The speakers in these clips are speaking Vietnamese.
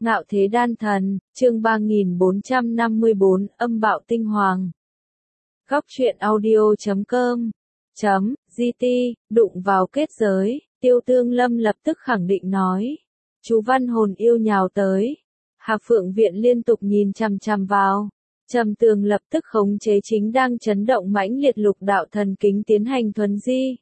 Ngạo thế đan thần, chương 3454, âm bạo tinh hoàng. Góc truyện audio.com .gt, đụng vào kết giới, Tiêu Tương Lâm lập tức khẳng định nói. Chú Văn Hồn yêu nhào tới. Hạc Phượng Viện liên tục nhìn chằm chằm vào. Trầm Tường lập tức khống chế chính đang chấn động mãnh liệt lục đạo thần kính tiến hành thuần di.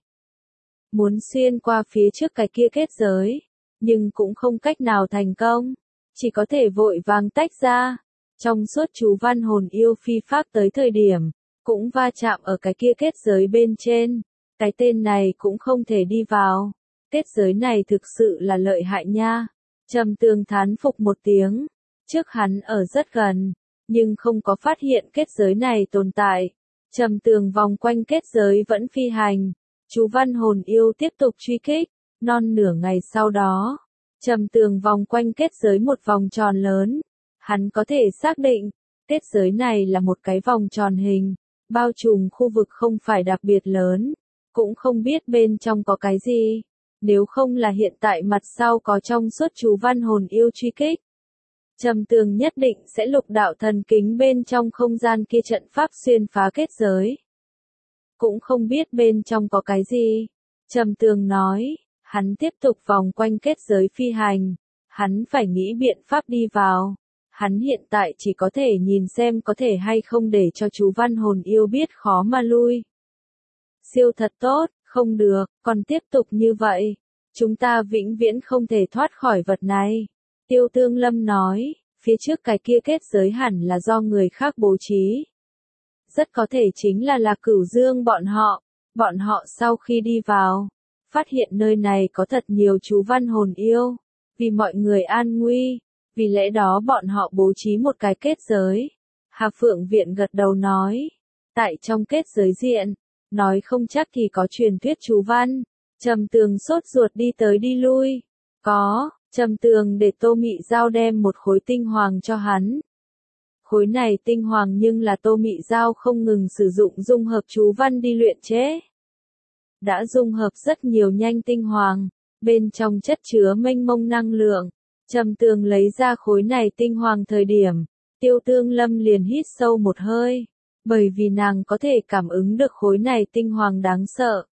Muốn xuyên qua phía trước cái kia kết giới, nhưng cũng không cách nào thành công. Chỉ có thể vội vàng tách ra. Trong suốt chú Văn Hồn yêu phi pháp tới thời điểm, cũng va chạm ở cái kia kết giới bên trên. Cái tên này cũng không thể đi vào. Kết giới này thực sự là lợi hại nha. Trầm Tường thán phục một tiếng. Trước hắn ở rất gần, nhưng không có phát hiện kết giới này tồn tại. Trầm Tường vòng quanh kết giới vẫn phi hành. Chú Văn Hồn yêu tiếp tục truy kích. Non nửa ngày sau đó, Trầm Tường vòng quanh kết giới một vòng tròn lớn. Hắn có thể xác định, kết giới này là một cái vòng tròn hình, bao trùm khu vực không phải đặc biệt lớn, cũng không biết bên trong có cái gì. Nếu không là hiện tại mặt sau có trong suốt chú Văn Hồn yêu truy kích, Trầm Tường nhất định sẽ lục đạo thần kính bên trong không gian kia trận pháp xuyên phá kết giới. Cũng không biết bên trong có cái gì. Trầm Tường nói. Hắn tiếp tục vòng quanh kết giới phi hành. Hắn phải nghĩ biện pháp đi vào. Hắn hiện tại chỉ có thể nhìn xem có thể hay không để cho chú Văn Hồn yêu biết khó mà lui. Siêu thật tốt, không được, còn tiếp tục như vậy. Chúng ta vĩnh viễn không thể thoát khỏi vật này. Tiêu Tương Lâm nói, phía trước cái kia kết giới hẳn là do người khác bố trí. Rất có thể chính là Lạc Cửu Dương bọn họ. Bọn họ sau khi đi vào, phát hiện nơi này có thật nhiều chú Văn Hồn yêu, vì mọi người an nguy, vì lẽ đó bọn họ bố trí một cái kết giới. Hạc Phượng Viện gật đầu nói, tại trong kết giới diện, nói không chắc thì có truyền thuyết chú văn. Trầm Tường sốt ruột đi tới đi lui. Có, Trầm Tường để Tô Mị Giao đem một khối tinh hoàng cho hắn. Khối này tinh hoàng nhưng là Tô Mị Giao không ngừng sử dụng dung hợp chú văn đi luyện chế. Đã dung hợp rất nhiều nhanh tinh hoàng, bên trong chất chứa mênh mông năng lượng. Trầm Tường lấy ra khối này tinh hoàng thời điểm, Tiêu Tương Lâm liền hít sâu một hơi, bởi vì nàng có thể cảm ứng được khối này tinh hoàng đáng sợ.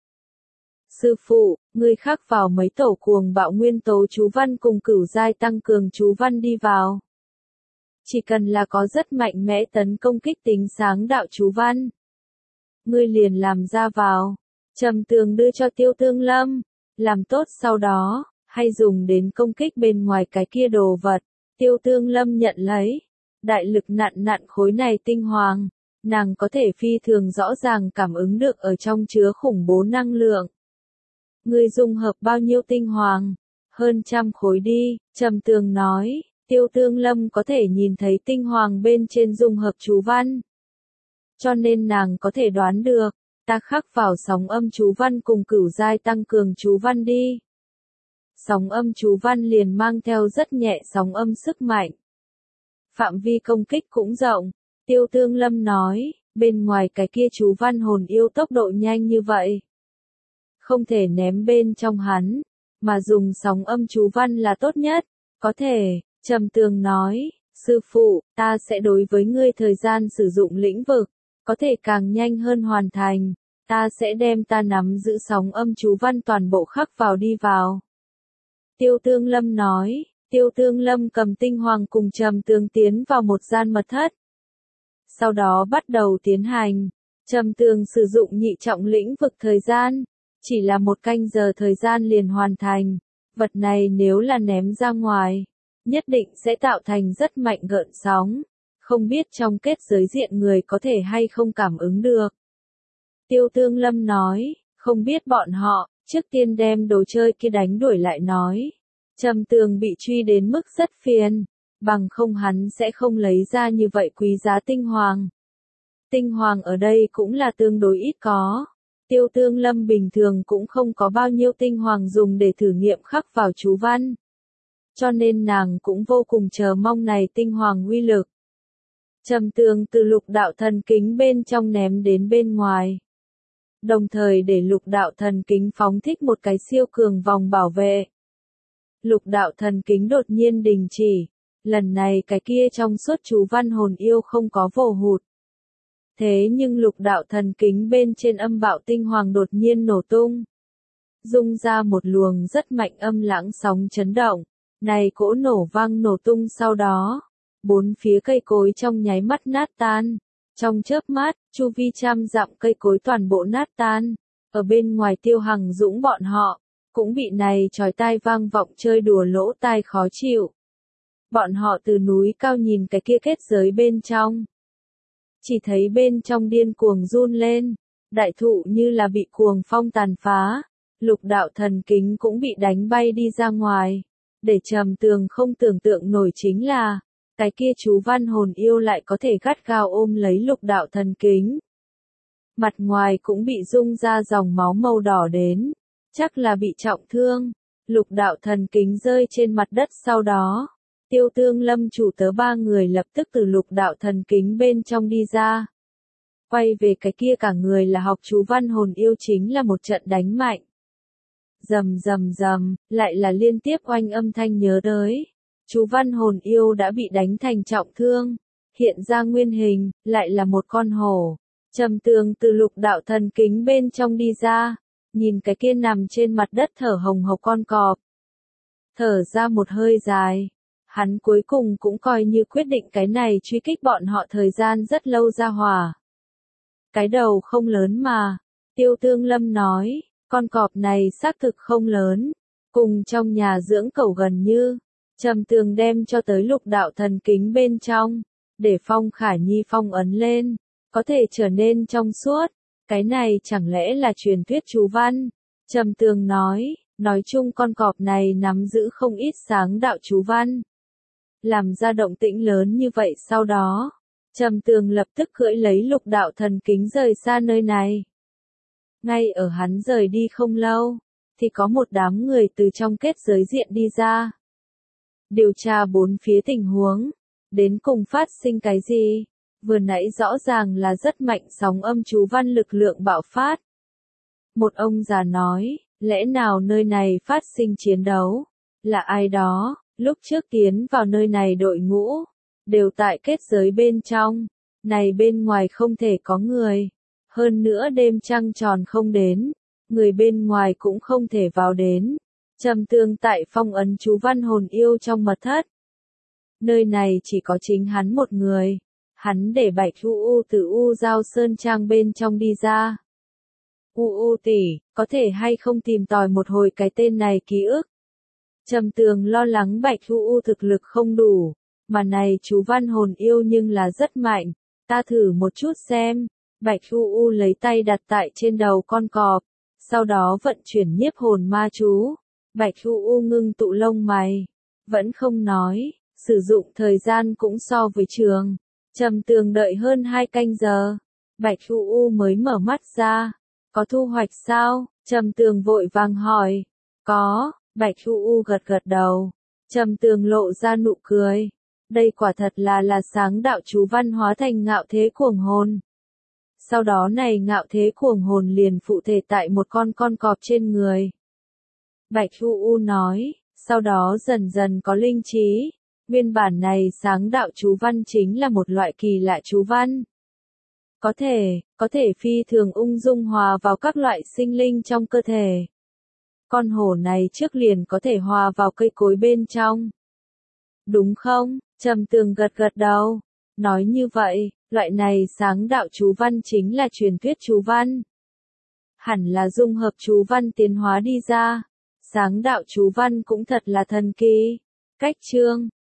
Sư phụ, ngươi khắc vào mấy tổ cuồng bạo nguyên tố chú văn cùng cửu giai tăng cường chú văn đi vào. Chỉ cần là có rất mạnh mẽ tấn công kích tính sáng đạo chú văn, ngươi liền làm ra vào. Trầm Tường đưa cho Tiêu Tương Lâm, làm tốt sau đó, hay dùng đến công kích bên ngoài cái kia đồ vật. Tiêu Tương Lâm nhận lấy, đại lực nặn khối này tinh hoàng, nàng có thể phi thường rõ ràng cảm ứng được ở trong chứa khủng bố năng lượng. Ngươi dung hợp bao nhiêu tinh hoàng? Hơn 100 khối đi, Trầm Tường nói. Tiêu Tương Lâm có thể nhìn thấy tinh hoàng bên trên dung hợp chú văn, cho nên nàng có thể đoán được. Ta khắc vào sóng âm chú văn cùng cửu giai tăng cường chú văn đi. Sóng âm chú văn liền mang theo rất nhẹ sóng âm sức mạnh. Phạm vi công kích cũng rộng. Tiêu Tương Lâm nói, bên ngoài cái kia chú Văn Hồn yêu tốc độ nhanh như vậy. Không thể ném bên trong hắn, mà dùng sóng âm chú văn là tốt nhất. Có thể, Trầm Tường nói, sư phụ, ta sẽ đối với ngươi thời gian sử dụng lĩnh vực, có thể càng nhanh hơn hoàn thành. Ta sẽ đem ta nắm giữ sóng âm chú văn toàn bộ khắc vào đi vào. Tiêu Tương Lâm nói. Tiêu Tương Lâm cầm tinh hoàng cùng Trầm Tường tiến vào một gian mật thất. Sau đó bắt đầu tiến hành. Trầm Tường sử dụng nhị trọng lĩnh vực thời gian. Chỉ là 1 canh giờ thời gian liền hoàn thành. Vật này nếu là ném ra ngoài, nhất định sẽ tạo thành rất mạnh gợn sóng. Không biết trong kết giới diện người có thể hay không cảm ứng được. Tiêu Tương Lâm nói, không biết bọn họ, trước tiên đem đồ chơi kia đánh đuổi lại nói. Trầm Tường bị truy đến mức rất phiền, bằng không hắn sẽ không lấy ra như vậy quý giá tinh hoàng. Tinh hoàng ở đây cũng là tương đối ít có. Tiêu Tương Lâm bình thường cũng không có bao nhiêu tinh hoàng dùng để thử nghiệm khắc vào chú văn. Cho nên nàng cũng vô cùng chờ mong này tinh hoàng uy lực. Trầm Tường từ lục đạo thần kính bên trong ném đến bên ngoài. Đồng thời để lục đạo thần kính phóng thích một cái siêu cường vòng bảo vệ. Lục đạo thần kính đột nhiên đình chỉ, Lần này cái kia trong suốt chú văn hồn yêu không có vồ hụt. Thế nhưng lục đạo thần kính bên trên âm bạo tinh hoàng đột nhiên nổ tung. Dung ra một luồng rất mạnh âm lãng sóng chấn động. Này cỗ nổ vang nổ tung sau đó. Bốn phía cây cối trong nháy mắt nát tan. Trong chớp mắt, chu vi trăm dặm cây cối toàn bộ nát tan. Ở bên ngoài Tiêu Hằng Dũng bọn họ, cũng bị này chói tai vang vọng chơi đùa lỗ tai khó chịu. Bọn họ từ núi cao nhìn cái kia kết giới bên trong. Chỉ thấy bên trong điên cuồng run lên, đại thụ như là bị cuồng phong tàn phá, lục đạo thần kính cũng bị đánh bay đi ra ngoài. Để Trầm Tường không tưởng tượng nổi chính là, cái kia chú văn hồn yêu lại có thể gắt gao ôm lấy lục đạo thần kính. Mặt ngoài cũng bị rung ra dòng máu màu đỏ đến, chắc là bị trọng thương. Lục đạo thần kính rơi trên mặt đất sau đó. Tiêu Tương Lâm chủ tớ ba người lập tức từ lục đạo thần kính bên trong đi ra. Quay về cái kia cả người là học chú văn hồn yêu chính là một trận đánh mạnh. Rầm rầm rầm, lại là liên tiếp oanh âm thanh nhớ tới. Chú văn hồn yêu đã bị đánh thành trọng thương. Hiện ra nguyên hình, lại là một con hổ. Trầm Tường từ lục đạo thần kính bên trong đi ra. Nhìn cái kia nằm trên mặt đất thở hồng hộc con cọp. Thở ra một hơi dài. Hắn cuối cùng cũng coi như quyết định cái này truy kích bọn họ thời gian rất lâu ra hỏa. Cái đầu không lớn mà. Tiêu Tương Lâm nói, con cọp này xác thực không lớn. Cùng trong nhà dưỡng cẩu gần như. Trầm Tường đem cho tới lục đạo thần kính bên trong. Để Phong Khả Nhi phong ấn lên. Có thể trở nên trong suốt. Cái này chẳng lẽ là truyền thuyết chú văn? Trầm Tường nói chung con cọp này nắm giữ không ít sáng đạo chú văn. Làm ra động tĩnh lớn như vậy sau đó. Trầm Tường lập tức cưỡi lấy lục đạo thần kính rời xa nơi này. Ngay ở hắn rời đi không lâu, thì có một đám người từ trong kết giới diện đi ra. Điều tra bốn phía tình huống, đến cùng phát sinh cái gì, vừa nãy rõ ràng là rất mạnh sóng âm chú văn lực lượng bạo phát. Một ông già nói, lẽ nào nơi này phát sinh chiến đấu, là ai đó, lúc trước tiến vào nơi này đội ngũ, đều tại kết giới bên trong, này bên ngoài không thể có người. Hơn nữa đêm trăng tròn không đến, người bên ngoài cũng không thể vào đến. Trầm Tường tại phong ấn chú văn hồn yêu trong mật thất. Nơi này chỉ có chính hắn một người. Hắn để Bạch U từ U Giao Sơn Trang bên trong đi ra. U tỷ, có thể hay không tìm tòi một hồi cái tên này ký ức. Trầm Tường lo lắng Bạch U thực lực không đủ, mà này chú văn hồn yêu nhưng là rất mạnh, ta thử một chút xem. Bạch U lấy tay đặt tại trên đầu con cọp, sau đó vận chuyển nhiếp hồn ma chú. Bạch U ngưng tụ lông mày, vẫn không nói, sử dụng thời gian cũng so với trường. Trầm Tường đợi hơn 2 canh giờ, Bạch U mới mở mắt ra. Có thu hoạch sao? Trầm Tường vội vàng hỏi. Có, Bạch U gật gật đầu. Trầm Tường lộ ra nụ cười. Đây quả thật là sáng đạo chú văn hóa thành ngạo thế cuồng hồn. Sau đó này ngạo thế cuồng hồn liền phụ thể tại một con cọp trên người. Bạch U nói, sau đó dần dần có linh trí. Nguyên bản này sáng đạo chú văn chính là một loại kỳ lạ chú văn. Có thể phi thường ung dung hòa vào các loại sinh linh trong cơ thể. Con hổ này trước liền có thể hòa vào cây cối bên trong. Đúng không? Trầm Tường gật gật đầu. Nói như vậy, loại này sáng đạo chú văn chính là truyền thuyết chú văn. Hẳn là dung hợp chú văn tiến hóa đi ra. Sáng đạo chú văn cũng thật là thần kỳ. Cách chương